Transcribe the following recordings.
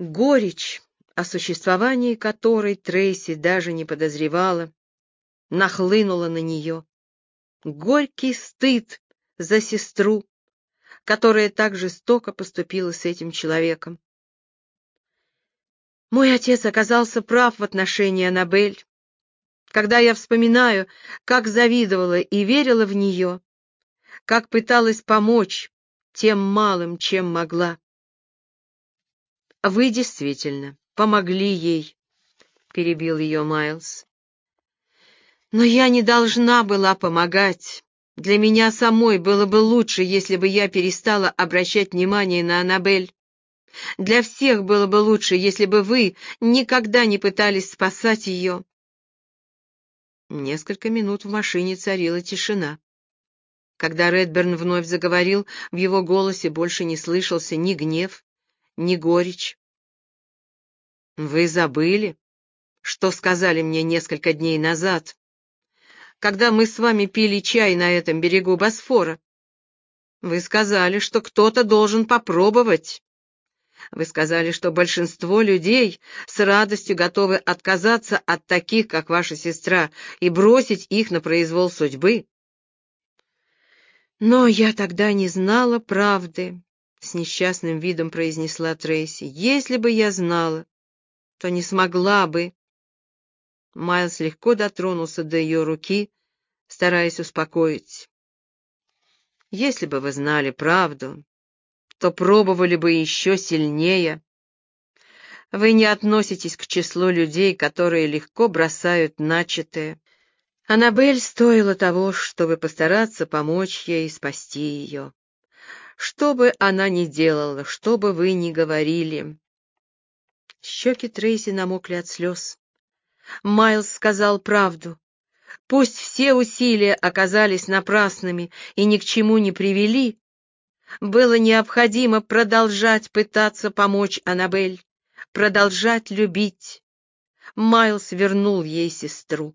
Горечь, о существовании которой Трейси даже не подозревала, нахлынула на нее. Горький стыд за сестру, которая так жестоко поступила с этим человеком. Мой отец оказался прав в отношении Аннабель. Когда я вспоминаю, как завидовала и верила в нее, как пыталась помочь тем малым, чем могла. «Вы действительно помогли ей», — перебил ее Майлз. «Но я не должна была помогать. Для меня самой было бы лучше, если бы я перестала обращать внимание на Аннабель. Для всех было бы лучше, если бы вы никогда не пытались спасать ее». Несколько минут в машине царила тишина. Когда Редберн вновь заговорил, в его голосе больше не слышался ни гнев, ни горечь. «Вы забыли, что сказали мне несколько дней назад, когда мы с вами пили чай на этом берегу Босфора? Вы сказали, что кто-то должен попробовать. Вы сказали, что большинство людей с радостью готовы отказаться от таких, как ваша сестра, и бросить их на произвол судьбы. Но я тогда не знала правды, — с несчастным видом произнесла Трейси. Если бы я знала, то не смогла бы. Майлз легко дотронулся до ее руки, стараясь успокоить. Если бы вы знали правду, то пробовали бы еще сильнее. Вы не относитесь к числу людей, которые легко бросают начатое. Аннабель стоила того, чтобы постараться помочь ей спасти ее. Что бы она ни делала, что бы вы ни говорили. Щеки Трейси намокли от слез. Майлз сказал правду. Пусть все усилия оказались напрасными и ни к чему не привели, было необходимо продолжать пытаться помочь Аннабель, продолжать любить. Майлз вернул ей сестру.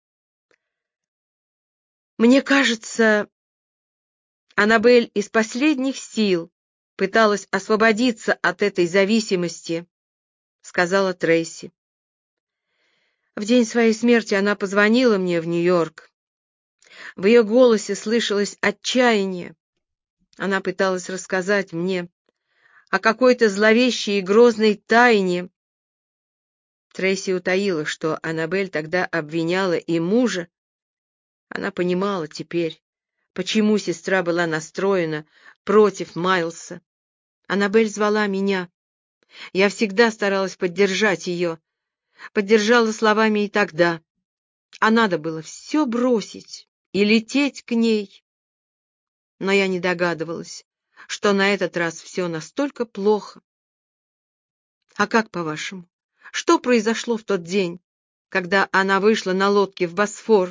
Мне кажется, Аннабель из последних сил пыталась освободиться от этой зависимости, сказала Трейси. В день своей смерти она позвонила мне в Нью-Йорк. В ее голосе слышалось отчаяние. Она пыталась рассказать мне о какой-то зловещей и грозной тайне. Трейси утаила, что Аннабель тогда обвиняла и мужа. Она понимала теперь, почему сестра была настроена против Майлса. Аннабель звала меня. Я всегда старалась поддержать ее. Поддержала словами и тогда. А надо было все бросить и лететь к ней. Но я не догадывалась, что на этот раз все настолько плохо. А как, по-вашему, что произошло в тот день, когда она вышла на лодке в Босфор?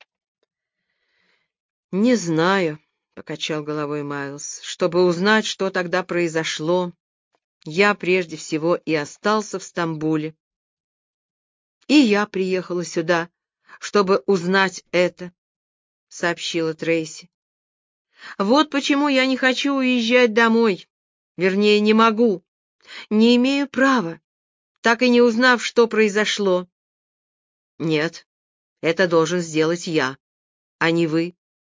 «Не знаю», — покачал головой Майлз. «Чтобы узнать, что тогда произошло, я прежде всего и остался в Стамбуле. И я приехала сюда, чтобы узнать это», — сообщила Трейси. «Вот почему я не хочу уезжать домой. Вернее, не могу, не имею права, так и не узнав, что произошло». «Нет, это должен сделать я, а не вы».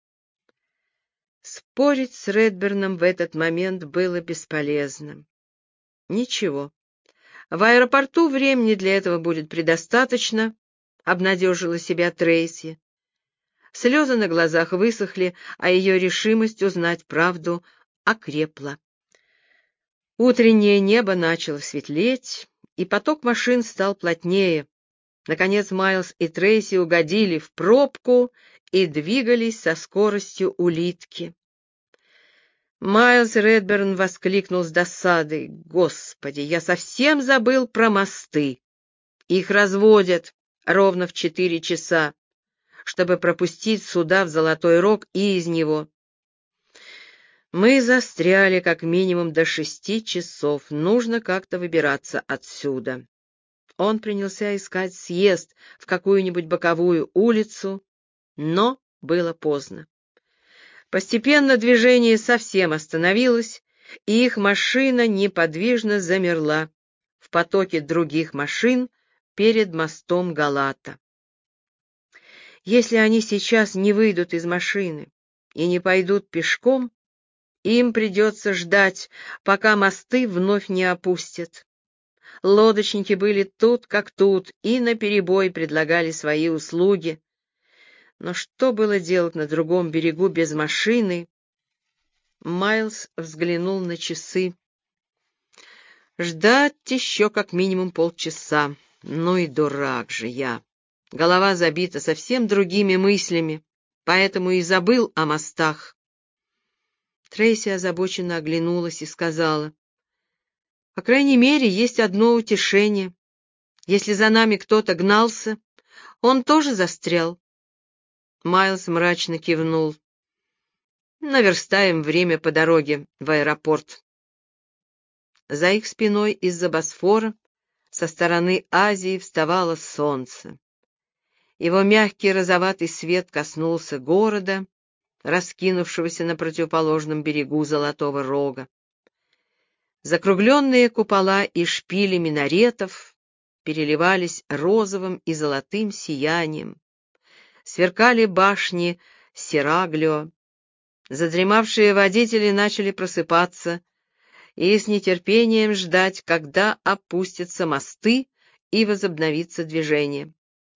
Спорить с Редберном в этот момент было бесполезно. «Ничего, в аэропорту времени для этого будет предостаточно», — обнадежила себя Трейси. Слезы на глазах высохли, а ее решимость узнать правду окрепла. Утреннее небо начало светлеть, и поток машин стал плотнее. Наконец Майлз и Трейси угодили в пробку и двигались со скоростью улитки. Майлз Редберн воскликнул с досадой. «Господи, я совсем забыл про мосты. Их разводят ровно в 4 часа, чтобы пропустить суда в Золотой Рог и из него. Мы застряли как минимум до 6 часов. Нужно как-то выбираться отсюда». Он принялся искать съезд в какую-нибудь боковую улицу, но было поздно. Постепенно движение совсем остановилось, и их машина неподвижно замерла в потоке других машин перед мостом Галата. Если они сейчас не выйдут из машины и не пойдут пешком, им придется ждать, пока мосты вновь не опустят. Лодочники были тут как тут и наперебой предлагали свои услуги. Но что было делать на другом берегу без машины? Майлз взглянул на часы. Ждать еще как минимум полчаса. Ну и дурак же я. Голова забита совсем другими мыслями, поэтому и забыл о мостах. Трейси озабоченно оглянулась и сказала: «По крайней мере, есть одно утешение. Если за нами кто-то гнался, он тоже застрял». Майлз мрачно кивнул. «Наверстаем время по дороге в аэропорт». За их спиной из-за Босфора со стороны Азии вставало солнце. Его мягкий розоватый свет коснулся города, раскинувшегося на противоположном берегу Золотого Рога. Закругленные купола и шпили минаретов переливались розовым и золотым сиянием. Сверкали башни Сераглио. Задремавшие водители начали просыпаться и с нетерпением ждать, когда опустятся мосты и возобновится движение.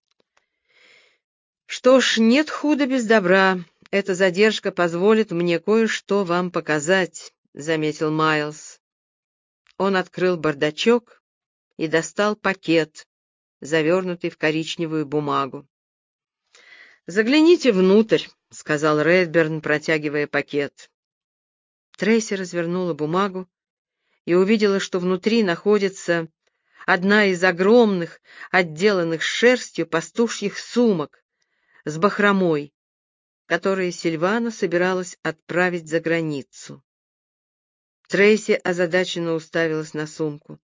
«Что ж, нет худа без добра. Эта задержка позволит мне кое-что вам показать», — заметил Майлз. Он открыл бардачок и достал пакет, завернутый в коричневую бумагу. «Загляните внутрь», — сказал Редберн, протягивая пакет. Трейси развернула бумагу и увидела, что внутри находится одна из огромных, отделанных шерстью пастушьих сумок с бахромой, которые Сильвана собиралась отправить за границу. Трейси озадаченно уставилась на сумку.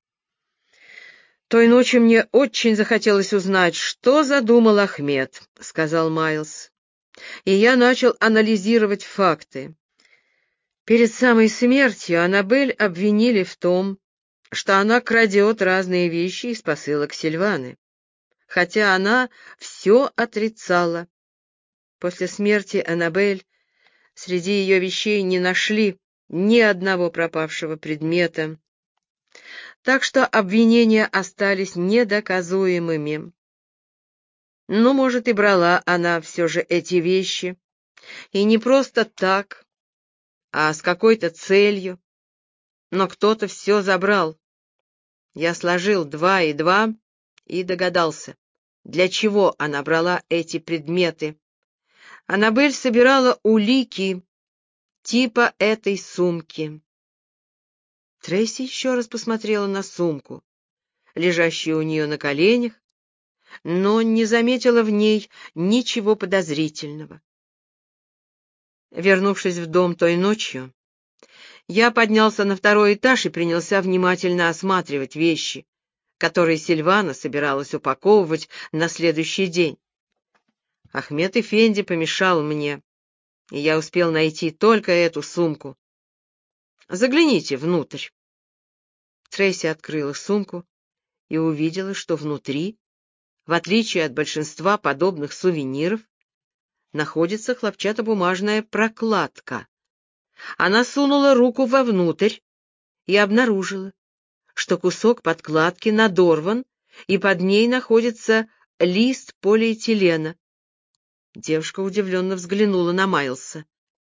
«Той ночью мне очень захотелось узнать, что задумал Ахмед», — сказал Майлз. «И я начал анализировать факты. Перед самой смертью Аннабель обвинили в том, что она крадет разные вещи из посылок Сильваны, хотя она все отрицала. После смерти Аннабель среди ее вещей не нашли ни одного пропавшего предмета, так что обвинения остались недоказуемыми. Ну, может, и брала она все же эти вещи, и не просто так, а с какой-то целью, но кто-то все забрал. Я сложил 2 и 2 и догадался, для чего она брала эти предметы. Аннабель собирала улики типа этой сумки. Трейси еще раз посмотрела на сумку, лежащую у нее на коленях, но не заметила в ней ничего подозрительного. Вернувшись в дом той ночью, я поднялся на 2-й этаж и принялся внимательно осматривать вещи, которые Сильвана собиралась упаковывать на следующий день. Ахмед Эфенди помешал мне, и я успел найти только эту сумку. Загляните внутрь. Трейси открыла сумку и увидела, что внутри, в отличие от большинства подобных сувениров, находится хлопчатобумажная прокладка. Она сунула руку вовнутрь и обнаружила, что кусок подкладки надорван, и под ней находится лист полиэтилена. Девушка удивленно взглянула на Майлса.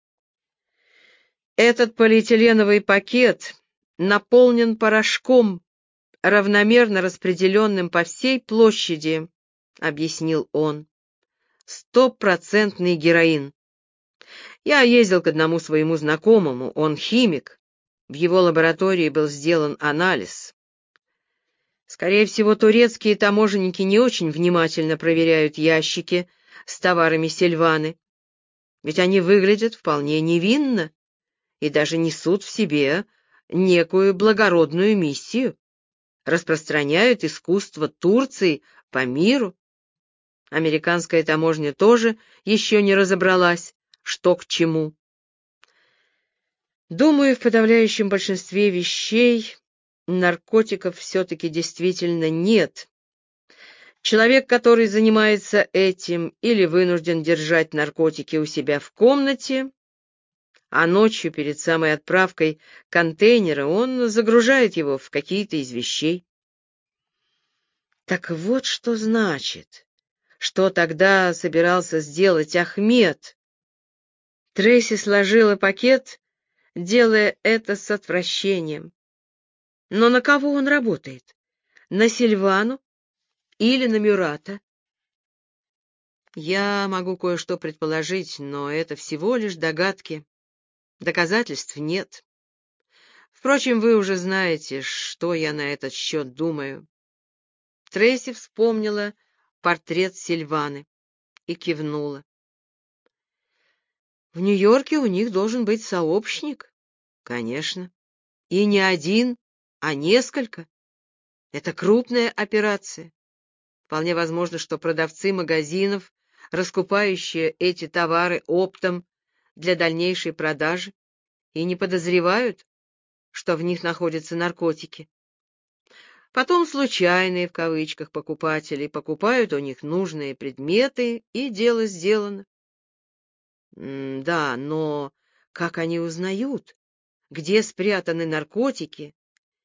«Этот полиэтиленовый пакет наполнен порошком, равномерно распределенным по всей площади», — объяснил он. «100% героин. Я ездил к одному своему знакомому, он химик. В его лаборатории был сделан анализ. Скорее всего, турецкие таможенники не очень внимательно проверяют ящики с товарами Сильваны, ведь они выглядят вполне невинно и даже несут в себе некую благородную миссию, распространяют искусство Турции по миру. Американская таможня тоже еще не разобралась, что к чему. Думаю, в подавляющем большинстве вещей наркотиков все-таки действительно нет. Человек, который занимается этим или вынужден держать наркотики у себя в комнате, а ночью перед самой отправкой контейнера он загружает его в какие-то из вещей. Так вот что значит, что тогда собирался сделать Ахмед. Трейси сложила пакет, делая это с отвращением. Но на кого он работает? На Сильвану или на Мюрата? Я могу кое-что предположить, но это всего лишь догадки. Доказательств нет. Впрочем, вы уже знаете, что я на этот счет думаю. Трейси вспомнила портрет Сильваны и кивнула. В Нью-Йорке у них должен быть сообщник. Конечно. И не один, а несколько. Это крупная операция. Вполне возможно, что продавцы магазинов, раскупающие эти товары оптом для дальнейшей продажи, и не подозревают, что в них находятся наркотики. Потом случайные, в кавычках, покупатели покупают у них нужные предметы, и дело сделано. Да, но как они узнают, где спрятаны наркотики,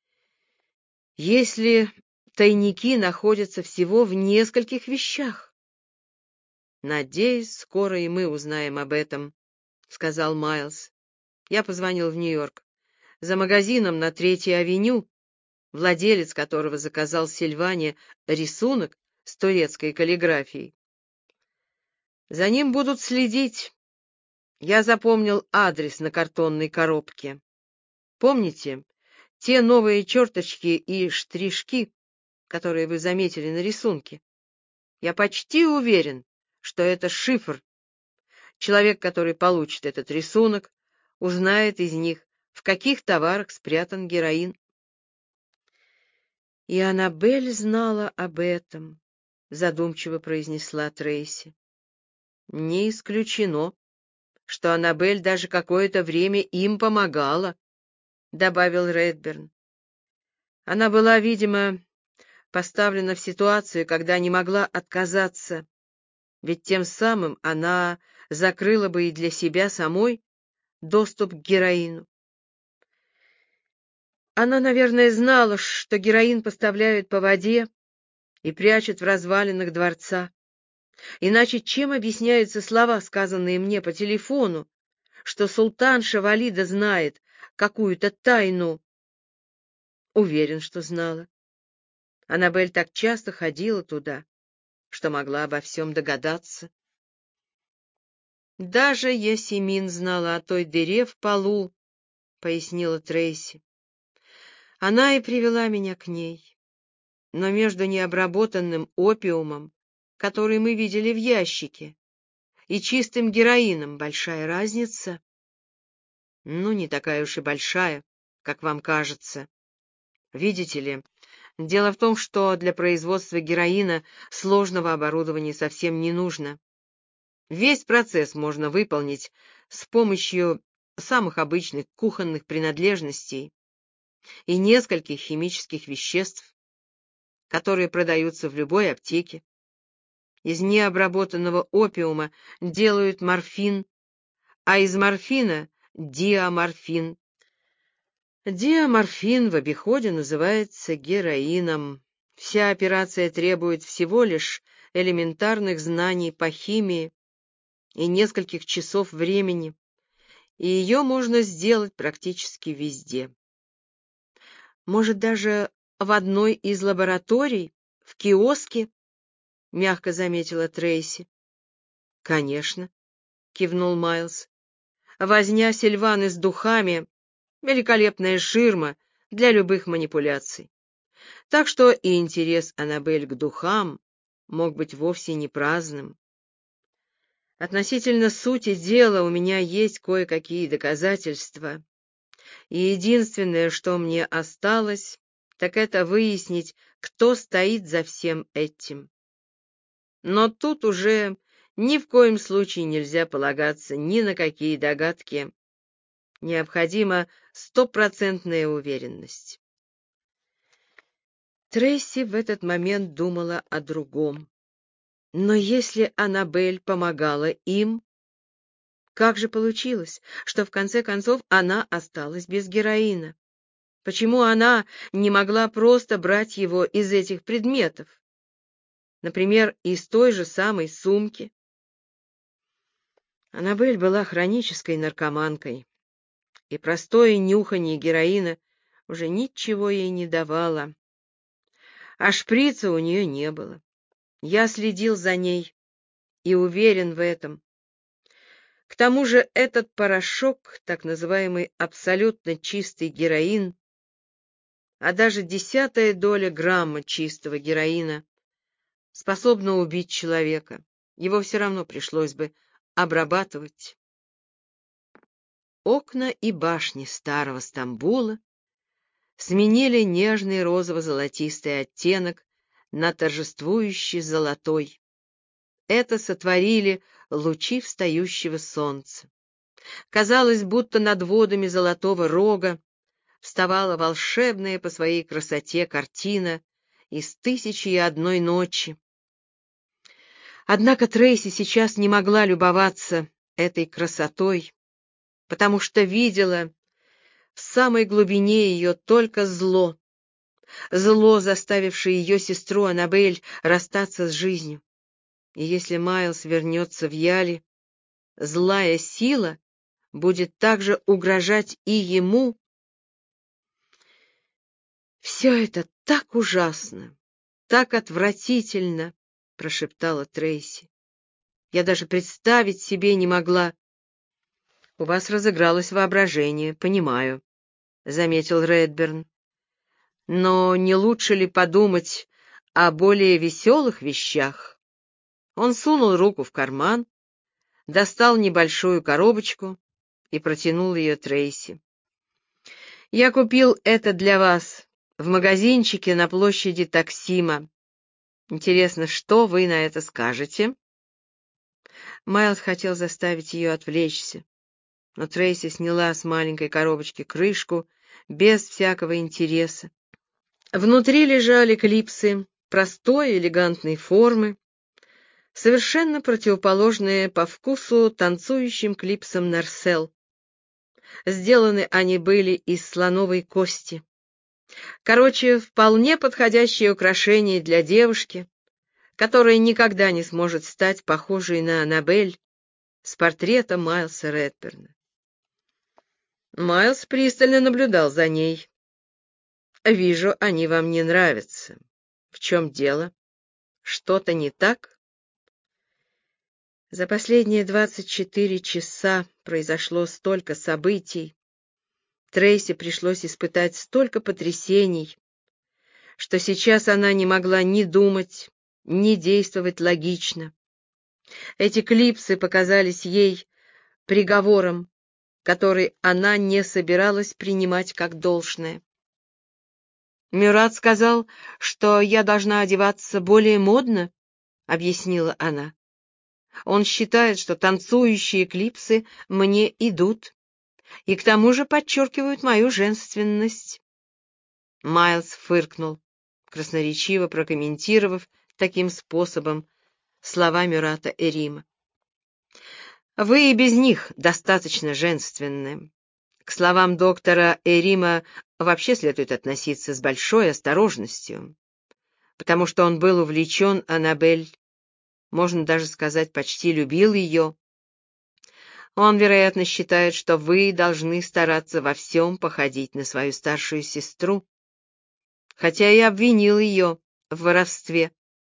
если тайники находятся всего в нескольких вещах? «Надеюсь, скоро и мы узнаем об этом», — сказал Майлз. Я позвонил в Нью-Йорк. За магазином на Третьей авеню, владелец которого заказал Сильване рисунок с турецкой каллиграфией. За ним будут следить. Я запомнил адрес на картонной коробке. Помните, те новые черточки и штришки, которые вы заметили на рисунке? Я почти уверен, что это шифр. Человек, который получит этот рисунок, узнает из них, в каких товарах спрятан героин. И Аннабель знала об этом, задумчиво произнесла Трейси. Не исключено, что Аннабель даже какое-то время им помогала, добавил Редберн. Она была, видимо, поставлена в ситуацию, когда не могла отказаться, ведь тем самым она закрыла бы и для себя самой доступ к героину. Она, наверное, знала, что героин поставляют по воде и прячут в развалинах дворца. Иначе чем объясняются слова, сказанные мне по телефону, что султанша Валида знает какую-то тайну? Уверен, что знала. Аннабель так часто ходила туда, что могла обо всем догадаться. Даже Ясемин знала о той дыре в полу, — пояснила Трейси. Она и привела меня к ней. Но между необработанным опиумом, который мы видели в ящике, и чистым героином большая разница. Ну, не такая уж и большая, как вам кажется. Видите ли, дело в том, что для производства героина сложного оборудования совсем не нужно. Весь процесс можно выполнить с помощью самых обычных кухонных принадлежностей и нескольких химических веществ, которые продаются в любой аптеке. Из необработанного опиума делают морфин, а из морфина — диаморфин. Диаморфин в обиходе называется героином. Вся операция требует всего лишь элементарных знаний по химии и нескольких часов времени, и ее можно сделать практически везде. Может, даже в одной из лабораторий, в киоске, — мягко заметила Трейси. — Конечно, — кивнул Майлз. Возня Сильваны с духами — великолепная ширма для любых манипуляций. Так что и интерес Аннабель к духам мог быть вовсе не праздным. Относительно сути дела у меня есть кое-какие доказательства, и единственное, что мне осталось, так это выяснить, кто стоит за всем этим. Но тут уже ни в коем случае нельзя полагаться ни на какие догадки. Необходима стопроцентная уверенность. Трейси в этот момент думала о другом. Но если Аннабель помогала им, как же получилось, что в конце концов она осталась без героина? Почему она не могла просто брать его из этих предметов? Например, из той же самой сумки. Аннабель была хронической наркоманкой, и простое нюхание героина уже ничего ей не давало. А шприца у нее не было. Я следил за ней и уверен в этом. К тому же этот порошок, так называемый абсолютно чистый героин, а даже 1/10 доля грамма чистого героина способна убить человека. Его все равно пришлось бы обрабатывать. Окна и башни старого Стамбула сменили нежный розово-золотистый оттенок на торжествующий золотой. Это сотворили лучи встающего солнца. Казалось, будто над водами Золотого Рога вставала волшебная по своей красоте картина из «1001 ночи». Однако Трейси сейчас не могла любоваться этой красотой, потому что видела в самой глубине ее только зло, зло, заставившее ее сестру Аннабель расстаться с жизнью. И если Майлз вернется в Яли, злая сила будет также угрожать и ему. «Все это так ужасно, так отвратительно!» — прошептала Трейси. «Я даже представить себе не могла». «У вас разыгралось воображение, понимаю», — заметил Редберн. «Но не лучше ли подумать о более веселых вещах?» Он сунул руку в карман, достал небольшую коробочку и протянул ее Трейси. «Я купил это для вас в магазинчике на площади Таксима. Интересно, что вы на это скажете?» Майлз хотел заставить ее отвлечься, но Трейси сняла с маленькой коробочки крышку без всякого интереса. Внутри лежали клипсы простой элегантной формы, совершенно противоположные по вкусу танцующим клипсам Нарсел. Сделаны они были из слоновой кости. Короче, вполне подходящее украшение для девушки, которая никогда не сможет стать похожей на Аннабель с портрета Майлса Редберна. Майлз пристально наблюдал за ней. «Вижу, они вам не нравятся. В чем дело? Что-то не так?» За последние 24 часа произошло столько событий. Трейси пришлось испытать столько потрясений, что сейчас она не могла ни думать, ни действовать логично. Эти клипсы показались ей приговором, который она не собиралась принимать как должное. «Мюрат сказал, что я должна одеваться более модно», — объяснила она. «Он считает, что танцующие клипсы мне идут и к тому же подчеркивают мою женственность». Майлз фыркнул, красноречиво прокомментировав таким способом слова Мюрата Эрима. «Вы и без них достаточно женственны. К словам доктора Эрима вообще следует относиться с большой осторожностью, потому что он был увлечен Аннабель, можно даже сказать, почти любил ее. Он, вероятно, считает, что вы должны стараться во всем походить на свою старшую сестру, хотя и обвинил ее в воровстве».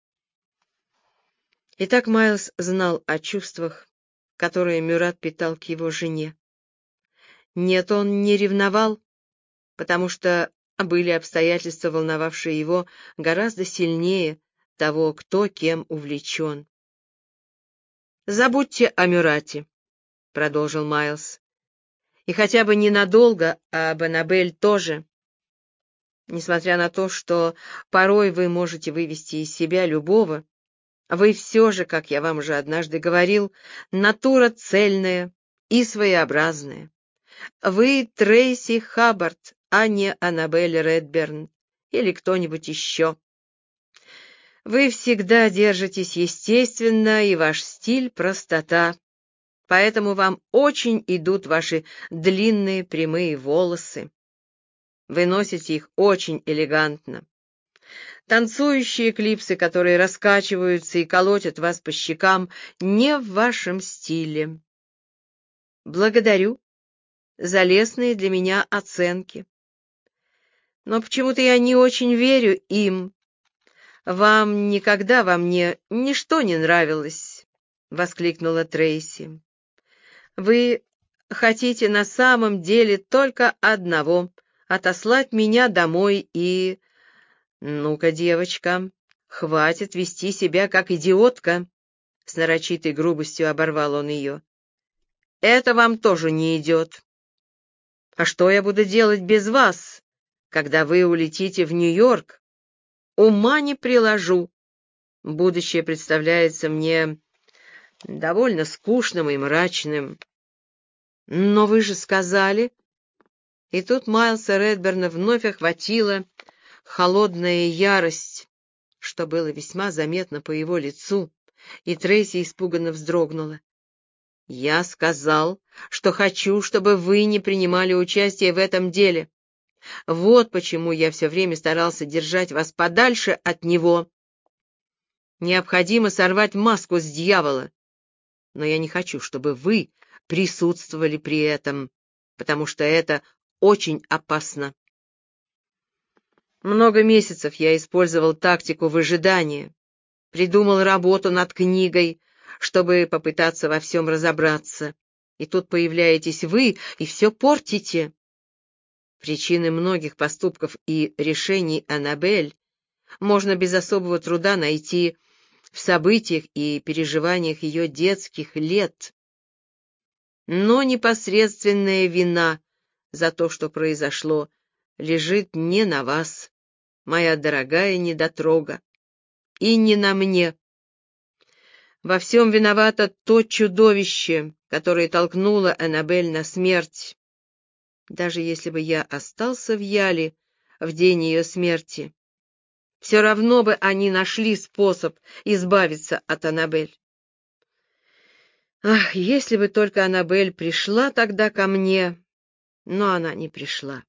Итак, Майлз знал о чувствах, которые Мюрат питал к его жене. Нет, он не ревновал, потому что были обстоятельства, волновавшие его гораздо сильнее того, кто кем увлечен. «Забудьте о Мюрате», — продолжил Майлз, — «и хотя бы ненадолго об Аннабель тоже. Несмотря на то, что порой вы можете вывести из себя любого, вы все же, как я вам уже однажды говорил, натура цельная и своеобразная. Вы Трейси Хаббард, а не Аннабель Редберн, или кто-нибудь еще. Вы всегда держитесь естественно, и ваш стиль — простота. Поэтому вам очень идут ваши длинные прямые волосы. Вы носите их очень элегантно. Танцующие клипсы, которые раскачиваются и колотят вас по щекам, не в вашем стиле. Благодарю за лестные для меня оценки. Но почему-то я не очень верю им. Вам никогда во мне ничто не нравилось, — воскликнула Трейси. Вы хотите на самом деле только одного — отослать меня домой и... Ну-ка, девочка, хватит вести себя как идиотка, — с нарочитой грубостью оборвал он ее. Это вам тоже не идет. А что я буду делать без вас, когда вы улетите в Нью-Йорк? Ума не приложу. Будущее представляется мне довольно скучным и мрачным. Но вы же сказали... И тут Майлса Редберна вновь охватила холодная ярость, что было весьма заметно по его лицу, и Трейси испуганно вздрогнула. «Я сказал, что хочу, чтобы вы не принимали участие в этом деле. Вот почему я все время старался держать вас подальше от него. Необходимо сорвать маску с дьявола, но я не хочу, чтобы вы присутствовали при этом, потому что это очень опасно. Много месяцев я использовал тактику выжидания, придумал работу над книгой, чтобы попытаться во всем разобраться. И тут появляетесь вы и все портите. Причины многих поступков и решений Аннабель можно без особого труда найти в событиях и переживаниях ее детских лет. Но непосредственная вина за то, что произошло, лежит не на вас, моя дорогая недотрога, и не на мне. Во всем виновато то чудовище, которое толкнуло Аннабель на смерть. Даже если бы я остался в Яле в день ее смерти, все равно бы они нашли способ избавиться от Аннабель. Ах, если бы только Аннабель пришла тогда ко мне, но она не пришла.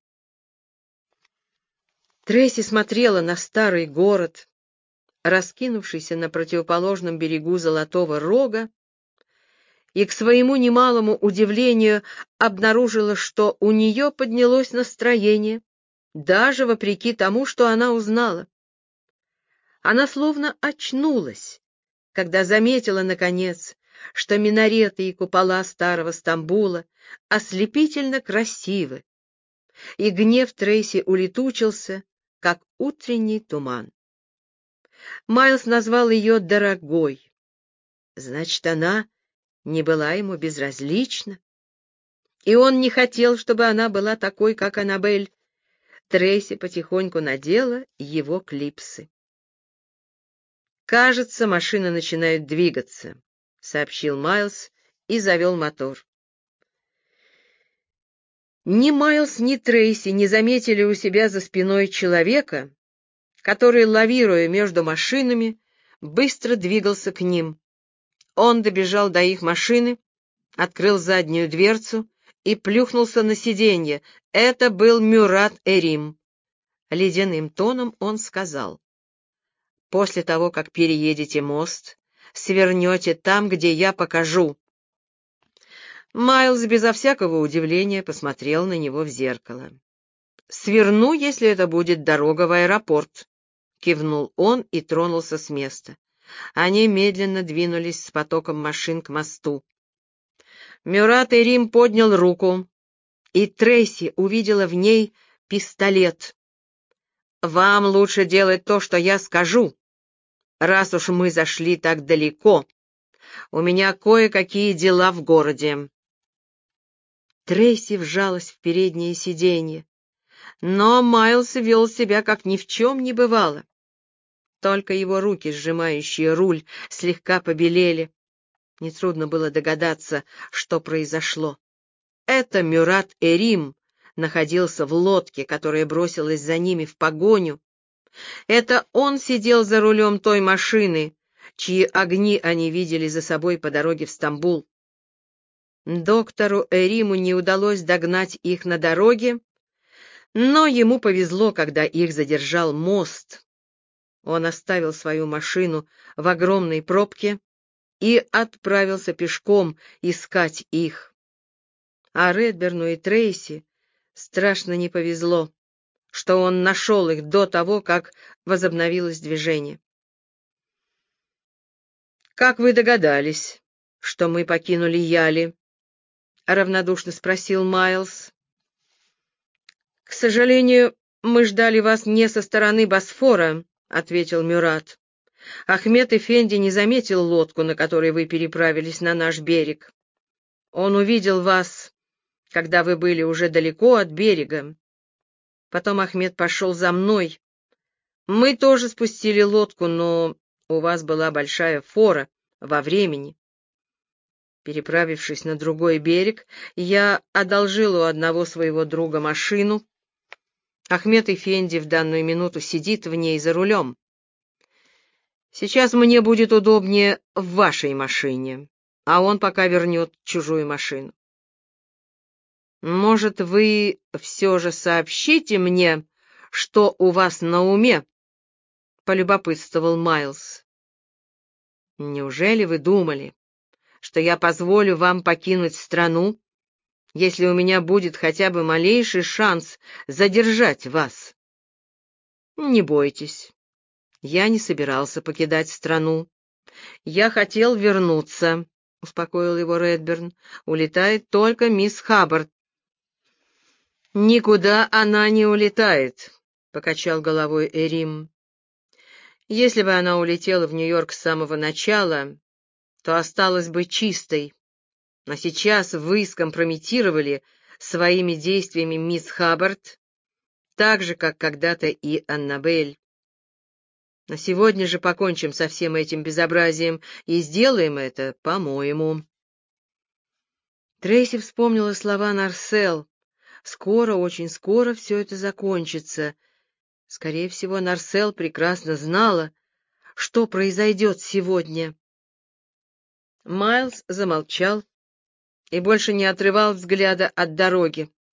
Трейси смотрела на старый город, раскинувшийся на противоположном берегу Золотого Рога, и к своему немалому удивлению обнаружила, что у нее поднялось настроение, даже вопреки тому, что она узнала. Она словно очнулась, когда заметила, наконец, что минареты и купола старого Стамбула ослепительно красивы, и гнев Трейси улетучился, как утренний туман. Майлз назвал ее «дорогой». Значит, она не была ему безразлична, и он не хотел, чтобы она была такой, как Аннабель. Трейси потихоньку надела его клипсы. «Кажется, машина начинает двигаться», — сообщил Майлз и завел мотор. Ни Майлз, ни Трейси не заметили у себя за спиной человека, который, лавируя между машинами, быстро двигался к ним. Он добежал до их машины, открыл заднюю дверцу и плюхнулся на сиденье. Это был Мюрат Эрим. Ледяным тоном он сказал: «После того, как переедете мост, свернете там, где я покажу». Майлз безо всякого удивления посмотрел на него в зеркало. «Сверну, если это будет дорога в аэропорт», — кивнул он и тронулся с места. Они медленно двинулись с потоком машин к мосту. Мюрат Эрим поднял руку, и Трейси увидела в ней пистолет. «Вам лучше делать то, что я скажу, раз уж мы зашли так далеко. У меня кое-какие дела в городе». Трейси вжалась в переднее сиденье, но Майлз вел себя, как ни в чем не бывало. Только его руки, сжимающие руль, слегка побелели. Нетрудно было догадаться, что произошло. Это Мюрат Эрим находился в лодке, которая бросилась за ними в погоню, Это он сидел за рулем той машины, чьи огни они видели за собой по дороге в Стамбул. Доктору Эриму не удалось догнать их на дороге, но ему повезло, когда их задержал мост. Он оставил свою машину в огромной пробке и отправился пешком искать их. А Редберну и Трейси страшно не повезло, что он нашел их до того, как возобновилось движение. «Как вы догадались, что мы покинули Яли?» — равнодушно спросил Майлз. «К сожалению, мы ждали вас не со стороны Босфора», — ответил Мюрат. «Ахмед Эфенди не заметил лодку, на которой вы переправились на наш берег. Он увидел вас, когда вы были уже далеко от берега. Потом Ахмед пошел за мной. Мы тоже спустили лодку, но у вас была большая фора во времени. Переправившись на другой берег, я одолжил у одного своего друга машину. Ахмед Эфенди в данную минуту сидит в ней за рулем. Сейчас мне будет удобнее в вашей машине, а он пока вернет чужую машину. Может, вы все же сообщите мне, что у вас на уме?» — полюбопытствовал Майлз. «Неужели вы думали, что я позволю вам покинуть страну, если у меня будет хотя бы малейший шанс задержать вас? Не бойтесь, я не собирался покидать страну. Я хотел вернуться», — успокоил его Редберн. «Улетает только мисс Хаббард». «Никуда она не улетает», — покачал головой Эрим. «Если бы она улетела в Нью-Йорк с самого начала, то осталась бы чистой. Но сейчас вы скомпрометировали своими действиями мисс Хаббард, так же, как когда-то и Аннабель. На сегодня же покончим со всем этим безобразием и сделаем это, по-моему». Трейси вспомнила слова Нарсел. «Скоро, очень скоро все это закончится». Скорее всего, Нарсел прекрасно знала, что произойдет сегодня. Майлз замолчал и больше не отрывал взгляда от дороги.